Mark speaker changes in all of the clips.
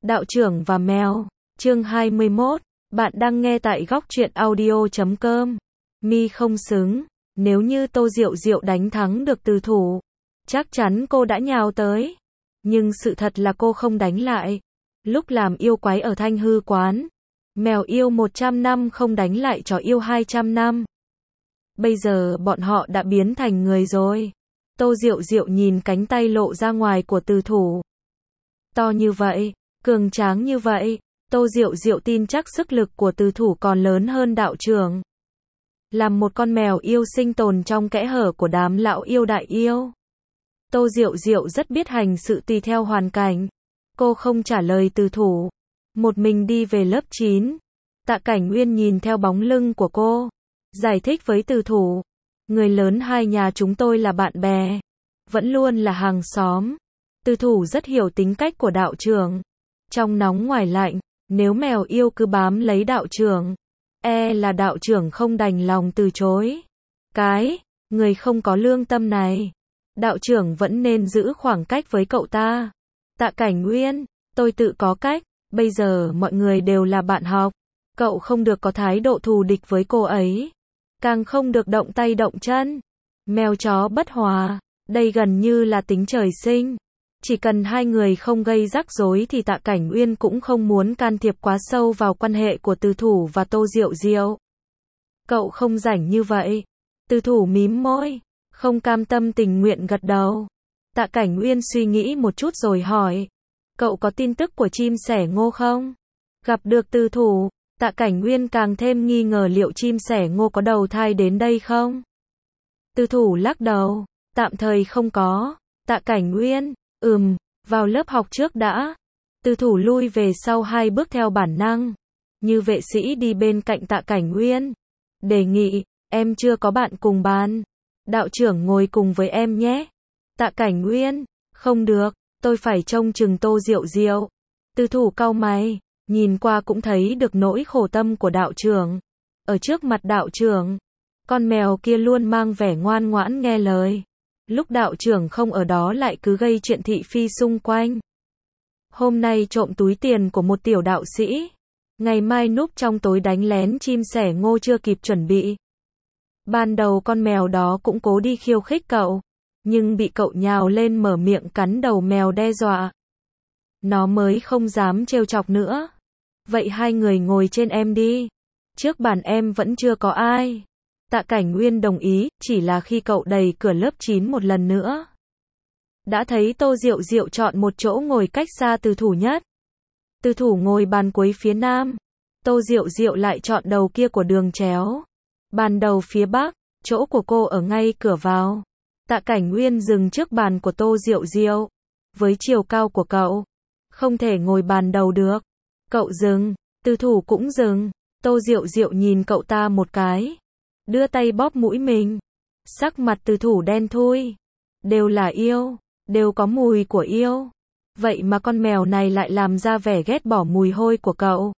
Speaker 1: Đạo trưởng và mèo, chương 21, bạn đang nghe tại góc truyện audio.com. Mi không xứng, nếu như Tô Diệu Diệu đánh thắng được Từ Thủ, chắc chắn cô đã nhào tới. Nhưng sự thật là cô không đánh lại. Lúc làm yêu quái ở Thanh Hư quán, mèo yêu 100 năm không đánh lại chó yêu 200 năm. Bây giờ bọn họ đã biến thành người rồi. Tô Diệu Diệu nhìn cánh tay lộ ra ngoài của Từ Thủ. To như vậy, cường tráng như vậy, Tô Diệu Diệu tin chắc sức lực của Từ Thủ còn lớn hơn đạo trưởng. Làm một con mèo yêu sinh tồn trong kẽ hở của đám lão yêu đại yêu. Tô Diệu Diệu rất biết hành sự tùy theo hoàn cảnh. Cô không trả lời Từ Thủ, một mình đi về lớp 9. Tạ Cảnh Uyên nhìn theo bóng lưng của cô, giải thích với Từ Thủ, người lớn hai nhà chúng tôi là bạn bè, vẫn luôn là hàng xóm. Từ Thủ rất hiểu tính cách của đạo trưởng, trong nóng ngoài lạnh, nếu mèo yêu cứ bám lấy đạo trưởng, là đạo trưởng không đành lòng từ chối. Người không có lương tâm này, đạo trưởng vẫn nên giữ khoảng cách với cậu ta. Tạ Cảnh Uyên, tôi tự có cách, bây giờ mọi người đều là bạn học, cậu không được có thái độ thù địch với cô ấy, càng không được động tay động chân. Mèo chó bất hòa, đây gần như là tính trời sinh. Chỉ cần hai người không gây rắc rối thì Tạ Cảnh Uyên cũng không muốn can thiệp quá sâu vào quan hệ của Từ Thủ và Tô Diệu Diệu. Cậu không rảnh như vậy. Từ Thủ mím môi, không cam tâm tình nguyện gật đầu. Tạ Cảnh Uyên suy nghĩ một chút rồi hỏi, cậu có tin tức của chim sẻ ngô không? Gặp được Từ Thủ, Tạ Cảnh Uyên càng thêm nghi ngờ liệu chim sẻ ngô có đầu thai đến đây không? Từ Thủ lắc đầu, tạm thời không có. Tạ Cảnh Uyên, vào lớp học trước đã. Từ Thủ lui về sau 2 bước theo bản năng. Như vệ sĩ đi bên cạnh Tạ Cảnh Uyên. Đề nghị, em chưa có bạn cùng bàn. Đạo trưởng ngồi cùng với em nhé. Tạ Cảnh Uyên, không được, tôi phải trông chừng Tô Diệu Diệu. Từ Thủ cau mày, nhìn qua cũng thấy được nỗi khổ tâm của đạo trưởng. Ở trước mặt đạo trưởng, con mèo kia luôn mang vẻ ngoan ngoãn nghe lời. Lúc đạo trưởng không ở đó lại cứ gây chuyện thị phi xung quanh. Hôm nay trộm túi tiền của một tiểu đạo sĩ, ngày mai núp trong tối đánh lén chim sẻ ngô chưa kịp chuẩn bị. Ban đầu con mèo đó cũng cố đi khiêu khích cậu, nhưng bị cậu nhào lên mở miệng cắn đầu mèo đe dọa. Nó mới không dám trêu chọc nữa. Vậy hai người ngồi trên em đi. Trước bàn em vẫn chưa có ai. Tạ Cảnh Uyên đồng ý, chỉ là khi cậu đẩy cửa lớp 9 một lần nữa, đã thấy Tô Diệu Diệu chọn một chỗ ngồi cách xa Từ Thủ nhất. Từ Thủ ngồi bàn cuối phía nam, Tô Diệu Diệu lại chọn đầu kia của đường chéo. Bàn đầu phía bắc, chỗ của cô ở ngay cửa vào. Tạ Cảnh Uyên dừng trước bàn của Tô Diệu Diệu. Với chiều cao của cậu, không thể ngồi bàn đầu được. Cậu dừng, Từ Thủ cũng dừng. Tô Diệu Diệu nhìn cậu ta một cái, đưa tay bóp mũi mình. Sắc mặt Từ Thủ đen thui. Đều là yêu, đều có mùi của yêu. Vậy mà con mèo này lại làm ra vẻ ghét bỏ mùi hôi của cậu.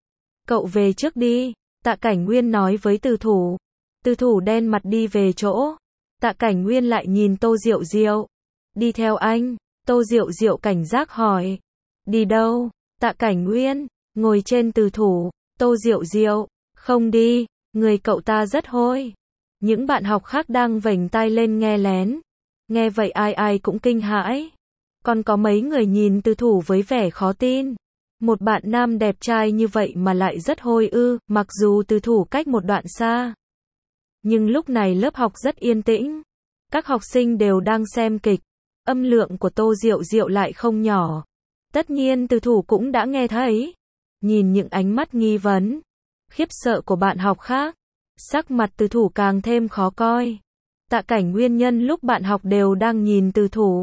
Speaker 1: Cậu về trước đi, Tạ Cảnh Uyên nói với Từ Thủ. Từ Thủ đen mặt đi về chỗ. Tạ Cảnh Uyên lại nhìn Tô Diệu Diệu. Đi theo anh. Tô Diệu Diệu cảnh giác hỏi. Đi đâu? Tạ Cảnh Uyên, ngồi trên Từ Thủ. Tô Diệu Diệu, không đi. Người cậu ta rất hôi. Những bạn học khác đang vểnh tai lên nghe lén. Nghe vậy ai ai cũng kinh hãi. Còn có mấy người nhìn Từ Thủ với vẻ khó tin. Một bạn nam đẹp trai như vậy mà lại rất hôi ư, mặc dù Từ Thủ cách một đoạn xa. Nhưng lúc này lớp học rất yên tĩnh. Các học sinh đều đang xem kịch. Âm lượng của Tô Diệu Diệu lại không nhỏ. Tất nhiên Từ Thủ cũng đã nghe thấy. Nhìn những ánh mắt nghi vấn, khiếp sợ của bạn học khác, sắc mặt Từ Thủ càng thêm khó coi. Tạ Cảnh Uyên nhân lúc bạn học đều đang nhìn Từ Thủ,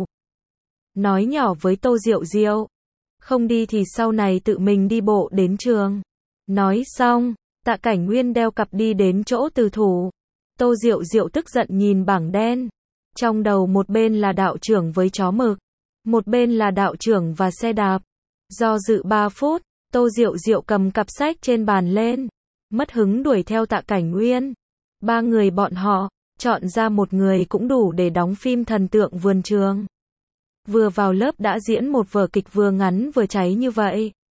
Speaker 1: nói nhỏ với Tô Diệu Diệu, không đi thì sau này tự mình đi bộ đến trường. Nói xong, Tạ Cảnh Uyên đeo cặp đi đến chỗ Từ Thủ. Tô Diệu Diệu tức giận nhìn bảng đen. Trong đầu một bên là đạo trưởng với chó mực, một bên là đạo trưởng và xe đạp. Do dự 3 phút, Tô Diệu Diệu cầm cặp sách trên bàn lên, mất hứng đuổi theo Tạ Cảnh Uyên. 3 người bọn họ, chọn ra một người cũng đủ để đóng phim thần tượng vườn trường. Vừa vào lớp đã diễn một vở kịch vừa ngắn vừa cháy như vậy.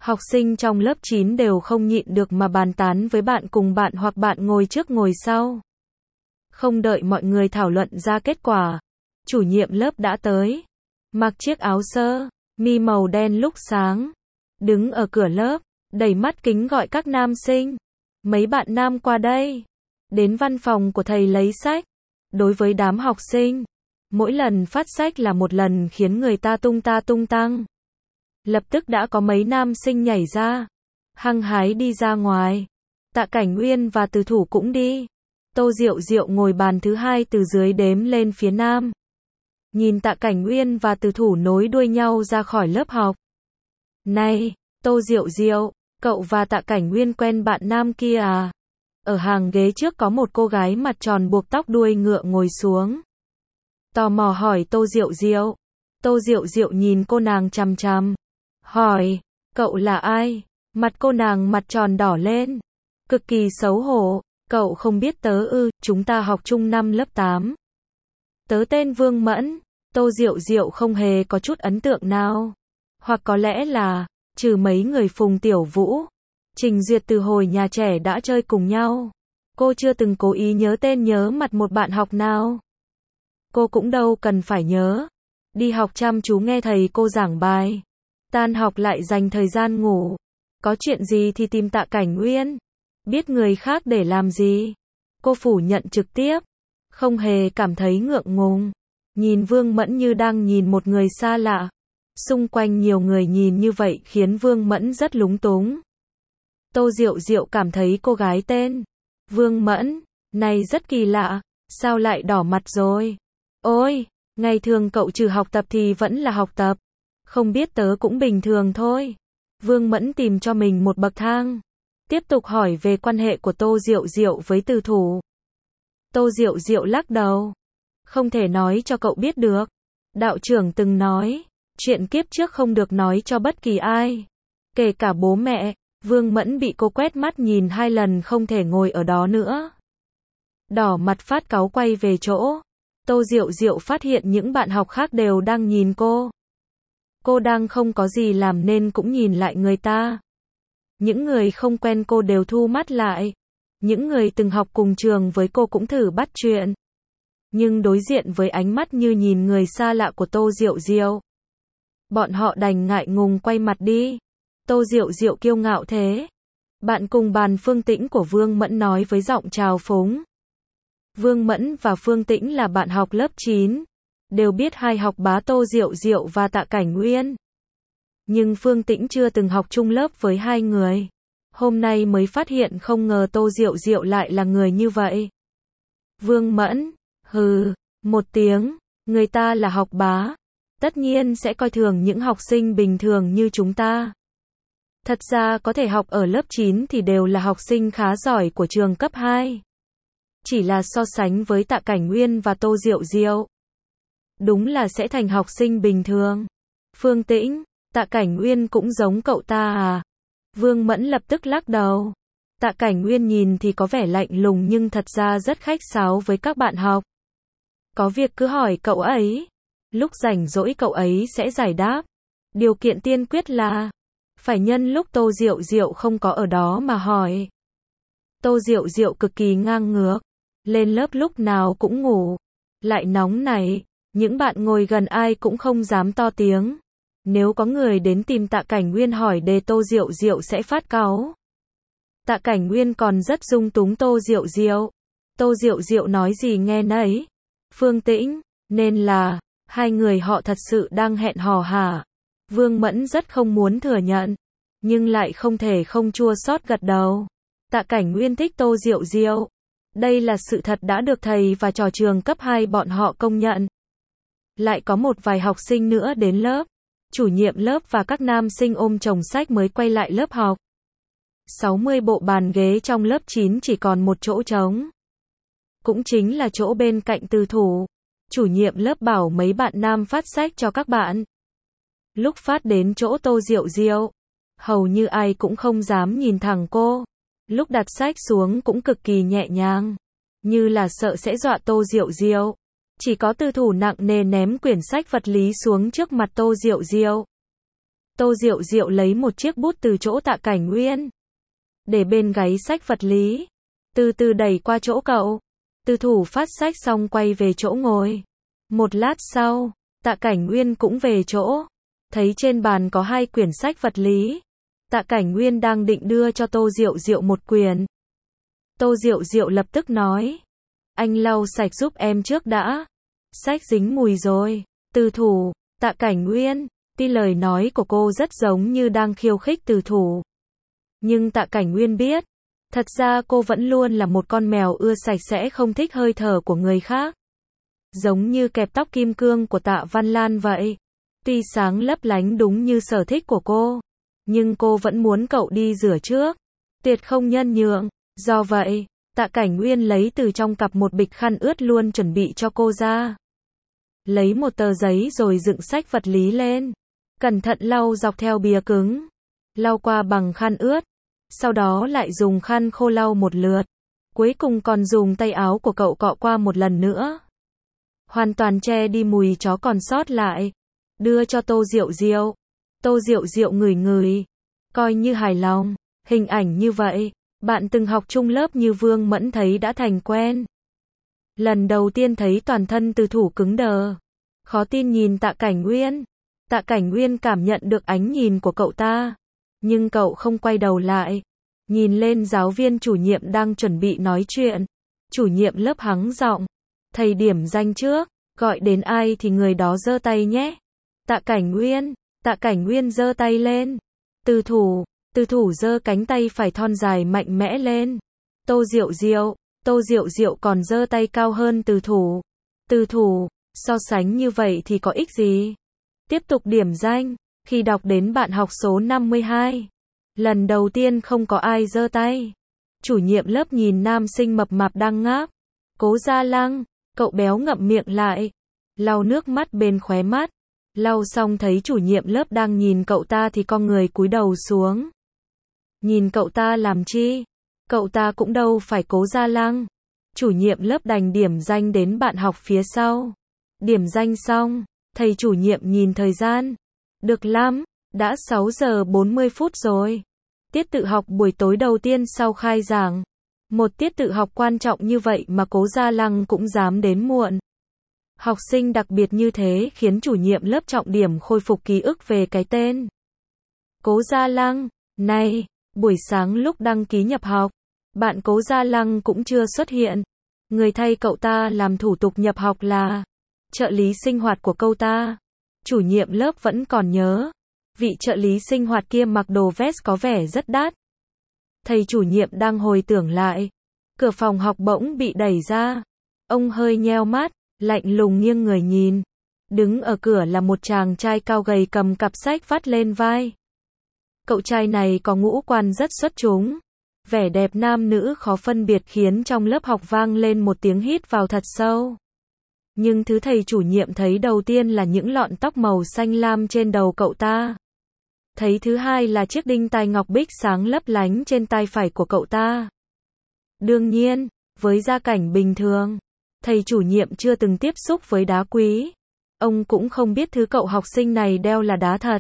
Speaker 1: Học sinh trong lớp 9 đều không nhịn được mà bàn tán với bạn cùng bạn hoặc bạn ngồi trước ngồi sau. Không đợi mọi người thảo luận ra kết quả, chủ nhiệm lớp đã tới. Mặc chiếc áo sơ mi màu đen lúc sáng, đứng ở cửa lớp, đẩy mắt kính gọi các nam sinh. Mấy bạn nam qua đây. Đến văn phòng của thầy lấy sách. Đối với đám học sinh, mỗi lần phát sách là một lần khiến người ta tung tăng. Lập tức đã có mấy nam sinh nhảy ra, hăng hái đi ra ngoài. Tạ Cảnh Uyên và Từ Thủ cũng đi. Tô Diệu Diệu ngồi bàn thứ hai từ dưới đếm lên phía nam. Nhìn Tạ Cảnh Uyên và Từ Thủ nối đuôi nhau ra khỏi lớp học. Này, Tô Diệu Diệu, cậu và Tạ Cảnh Uyên quen bạn nam kia à? Ở hàng ghế trước có một cô gái mặt tròn buộc tóc đuôi ngựa ngồi xuống. Tò mò hỏi Tô Diệu Diệu. Tô Diệu Diệu nhìn cô nàng chằm chằm. Hỏi, cậu là ai? Mặt cô nàng mặt tròn đỏ lên. Cực kỳ xấu hổ. Cậu không biết tớ ư, chúng ta học chung năm lớp 8. Tớ tên Vương Mẫn. Tô Diệu Diệu không hề có chút ấn tượng nào. Hoặc có lẽ là, trừ mấy người Phùng Tiểu Vũ, Trình Duyệt từ hồi nhà trẻ đã chơi cùng nhau. Cô chưa từng cố ý nhớ tên nhớ mặt một bạn học nào. Cô cũng đâu cần phải nhớ. Đi học chăm chú nghe thầy cô giảng bài. Tan học lại dành thời gian ngủ. Có chuyện gì thì tìm Tạ Cảnh Uyên. Biết người khác để làm gì. Cô phủ nhận trực tiếp. Không hề cảm thấy ngượng ngùng. Nhìn Vương Mẫn như đang nhìn một người xa lạ. Xung quanh nhiều người nhìn như vậy khiến Vương Mẫn rất lúng túng. Tô Diệu Diệu cảm thấy cô gái tên Vương Mẫn này rất kỳ lạ. Sao lại đỏ mặt rồi? Ôi, ngày thường cậu trừ học tập thì vẫn là học tập. Không biết tớ cũng bình thường thôi. Vương Mẫn tìm cho mình một bậc thang. Tiếp tục hỏi về quan hệ của Tô Diệu Diệu với Từ Thủ. Tô Diệu Diệu lắc đầu. Không thể nói cho cậu biết được. Đạo trưởng từng nói, chuyện kiếp trước không được nói cho bất kỳ ai. Kể cả bố mẹ. Vương Mẫn bị cô quét mắt nhìn 2 lần không thể ngồi ở đó nữa. Đỏ mặt phát cáu quay về chỗ. Tô Diệu Diệu phát hiện những bạn học khác đều đang nhìn cô. Cô đang không có gì làm nên cũng nhìn lại người ta. Những người không quen cô đều thu mắt lại. Những người từng học cùng trường với cô cũng thử bắt chuyện. Nhưng đối diện với ánh mắt như nhìn người xa lạ của Tô Diệu Diệu, bọn họ đành ngại ngùng quay mặt đi. Tô Diệu Diệu kiêu ngạo thế. Bạn cùng bàn Phương Tĩnh của Vương Mẫn nói với giọng trào phúng. Vương Mẫn và Phương Tĩnh là bạn học lớp 9. Đều biết hai học bá Tô Diệu Diệu và Tạ Cảnh Uyên. Nhưng Phương Tĩnh chưa từng học chung lớp với hai người. Hôm nay mới phát hiện không ngờ Tô Diệu Diệu lại là người như vậy. Vương Mẫn, hừ, một tiếng, người ta là học bá. Tất nhiên sẽ coi thường những học sinh bình thường như chúng ta. Thật ra có thể học ở lớp 9 thì đều là học sinh khá giỏi của trường cấp 2. Chỉ là so sánh với Tạ Cảnh Uyên và Tô Diệu Diệu, đúng là sẽ thành học sinh bình thường. Phương Tĩnh, Tạ Cảnh Uyên cũng giống cậu ta à? Vương Mẫn lập tức lắc đầu. Tạ Cảnh Uyên nhìn thì có vẻ lạnh lùng nhưng thật ra rất khách sáo với các bạn học. Có việc cứ hỏi cậu ấy. Lúc rảnh rỗi cậu ấy sẽ giải đáp. Điều kiện tiên quyết là phải nhân lúc Tô Diệu Diệu không có ở đó mà hỏi. Tô Diệu Diệu cực kỳ ngang ngược. Lên lớp lúc nào cũng ngủ. Lại nóng này. Những bạn ngồi gần ai cũng không dám to tiếng. Nếu có người đến tìm Tạ Cảnh Uyên hỏi đề Tô Diệu Diệu sẽ phát cáu. Tạ Cảnh Uyên còn rất dung túng Tô Diệu Diệu. Tô Diệu Diệu nói gì nghe nấy. Phương Tĩnh, nên là hai người họ thật sự đang hẹn hò hả? Vương Mẫn rất không muốn thừa nhận, nhưng lại không thể không chua xót gật đầu. Tạ Cảnh Uyên thích Tô Diệu Diệu. Đây là sự thật đã được thầy và trò trường cấp 2 bọn họ công nhận. Lại có một vài học sinh nữa đến lớp. Chủ nhiệm lớp và các nam sinh ôm chồng sách mới quay lại lớp học. 60 bộ bàn ghế trong lớp 9 chỉ còn một chỗ trống. Cũng chính là chỗ bên cạnh Từ Thủ. Chủ nhiệm lớp bảo mấy bạn nam phát sách cho các bạn. Lúc phát đến chỗ Tô Diệu Diệu, hầu như ai cũng không dám nhìn thẳng cô. Lúc đặt sách xuống cũng cực kỳ nhẹ nhàng, như là sợ sẽ dọa Tô Diệu Diệu. Chỉ có Từ Thủ nặng nề ném quyển sách vật lý xuống trước mặt Tô Diệu Diệu. Tô Diệu Diệu lấy một chiếc bút từ chỗ Tạ Cảnh Uyên, để bên gáy sách vật lý, từ từ đẩy qua chỗ cậu. Từ thủ phát sách xong quay về chỗ ngồi. Một lát sau, Tạ Cảnh Uyên cũng về chỗ, thấy trên bàn có 2 quyển sách vật lý. Tạ Cảnh Uyên đang định đưa cho Tô Diệu Diệu một quyển. Tô Diệu Diệu lập tức nói, anh lau sạch giúp em trước đã, sách dính mùi rồi. Từ thủ, Tạ Cảnh Uyên, tuy lời nói của cô rất giống như đang khiêu khích từ thủ, nhưng Tạ Cảnh Uyên biết, thật ra cô vẫn luôn là một con mèo ưa sạch sẽ, không thích hơi thở của người khác. Giống như kẹp tóc kim cương của Tạ Văn Lan vậy. Tuy sáng lấp lánh đúng như sở thích của cô, nhưng cô vẫn muốn cậu đi rửa trước, tuyệt không nhân nhượng. Do vậy, Tạ Cảnh Uyên lấy từ trong cặp một bịch khăn ướt luôn chuẩn bị cho cô ra. Lấy một tờ giấy rồi dựng sách vật lý lên, cẩn thận lau dọc theo bìa cứng, lau qua bằng khăn ướt, sau đó lại dùng khăn khô lau một lượt, cuối cùng còn dùng tay áo của cậu cọ qua một lần nữa, hoàn toàn che đi mùi chó còn sót lại, đưa cho Tô Diệu Diệu. Tô Diệu Diệu ngửi ngửi, coi như hài lòng. Hình ảnh như vậy, bạn từng học chung lớp như Vương Mẫn thấy đã thành quen. Lần đầu tiên thấy toàn thân Từ thủ cứng đờ, khó tin nhìn Tạ Cảnh Uyên. Tạ Cảnh Uyên cảm nhận được ánh nhìn của cậu ta, nhưng cậu không quay đầu lại, nhìn lên giáo viên chủ nhiệm đang chuẩn bị nói chuyện. Chủ nhiệm lớp hắng giọng, thầy điểm danh trước, gọi đến ai thì người đó giơ tay nhé. Tạ Cảnh Uyên giơ tay lên. Từ thủ giơ cánh tay phải thon dài mạnh mẽ lên. Tô Diệu Diệu còn giơ tay cao hơn Từ thủ, so sánh như vậy thì có ích gì? Tiếp tục điểm danh, khi đọc đến bạn học số 52, lần đầu tiên không có ai giơ tay. Chủ nhiệm lớp nhìn nam sinh mập mạp đang ngáp. Cố Gia Lăng, cậu béo ngậm miệng lại, lau nước mắt bên khóe mắt. Lau xong thấy chủ nhiệm lớp đang nhìn cậu ta thì con người cúi đầu xuống. Nhìn cậu ta làm chi? Cậu ta cũng đâu phải Cố Gia Lăng. Chủ nhiệm lớp đành điểm danh đến bạn học phía sau. Điểm danh xong, thầy chủ nhiệm nhìn thời gian. Được lắm, đã 6 giờ 40 phút rồi. Tiết tự học buổi tối đầu tiên sau khai giảng. Một tiết tự học quan trọng như vậy mà Cố Gia Lăng cũng dám đến muộn. Học sinh đặc biệt như thế khiến chủ nhiệm lớp trọng điểm khôi phục ký ức về cái tên Cố Gia Lăng. Này, buổi sáng lúc đăng ký nhập học, bạn Cố Gia Lăng cũng chưa xuất hiện. Người thay cậu ta làm thủ tục nhập học là trợ lý sinh hoạt của cậu ta. Chủ nhiệm lớp vẫn còn nhớ, vị trợ lý sinh hoạt kia mặc đồ vest có vẻ rất đắt. Thầy chủ nhiệm đang hồi tưởng lại, cửa phòng học bỗng bị đẩy ra. Ông hơi nheo mắt, lạnh lùng nghiêng người nhìn. Đứng ở cửa là một chàng trai cao gầy cầm cặp sách vắt lên vai. Cậu trai này có ngũ quan rất xuất chúng. Vẻ đẹp nam nữ khó phân biệt khiến trong lớp học vang lên một tiếng hít vào thật sâu. Nhưng thứ thầy chủ nhiệm thấy đầu tiên là những lọn tóc màu xanh lam trên đầu cậu ta. Thấy thứ hai là chiếc đinh tai ngọc bích sáng lấp lánh trên tai phải của cậu ta. Đương nhiên, với gia cảnh bình thường, thầy chủ nhiệm chưa từng tiếp xúc với đá quý. Ông cũng không biết thứ cậu học sinh này đeo là đá thật,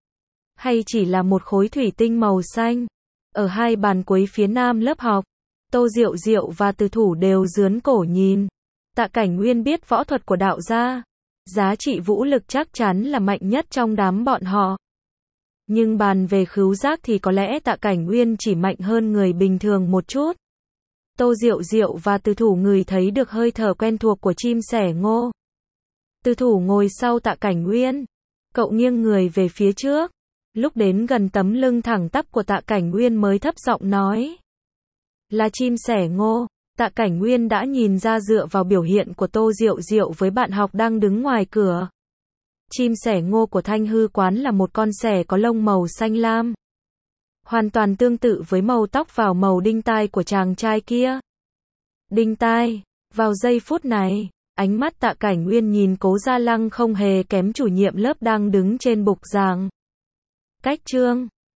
Speaker 1: hay chỉ là một khối thủy tinh màu xanh. Ở hai bàn cuối phía nam lớp học, Tô Diệu Diệu và Từ thủ đều rướn cổ nhìn. Tạ Cảnh Uyên biết võ thuật của đạo gia, giá trị vũ lực chắc chắn là mạnh nhất trong đám bọn họ. Nhưng bàn về khứu giác thì có lẽ Tạ Cảnh Uyên chỉ mạnh hơn người bình thường một chút. Tô Diệu Diệu và Từ thủ ngửi thấy được hơi thở quen thuộc của chim sẻ ngô. Từ thủ ngồi sau Tạ Cảnh Uyên. Cậu nghiêng người về phía trước. Lúc đến gần tấm lưng thẳng tắp của Tạ Cảnh Uyên mới thấp giọng nói. Là chim sẻ ngô. Tạ Cảnh Uyên đã nhìn ra dựa vào biểu hiện của Tô Diệu Diệu với bạn học đang đứng ngoài cửa. Chim sẻ ngô của Thanh Hư quán là một con sẻ có lông màu xanh lam. Hoàn toàn tương tự với màu tóc và màu đinh tai của chàng trai kia. Đinh tai. Vào giây phút này, ánh mắt Tạ Cảnh Uyên nhìn Cố Gia Lăng không hề kém chủ nhiệm lớp đang đứng trên bục giảng. Cách chương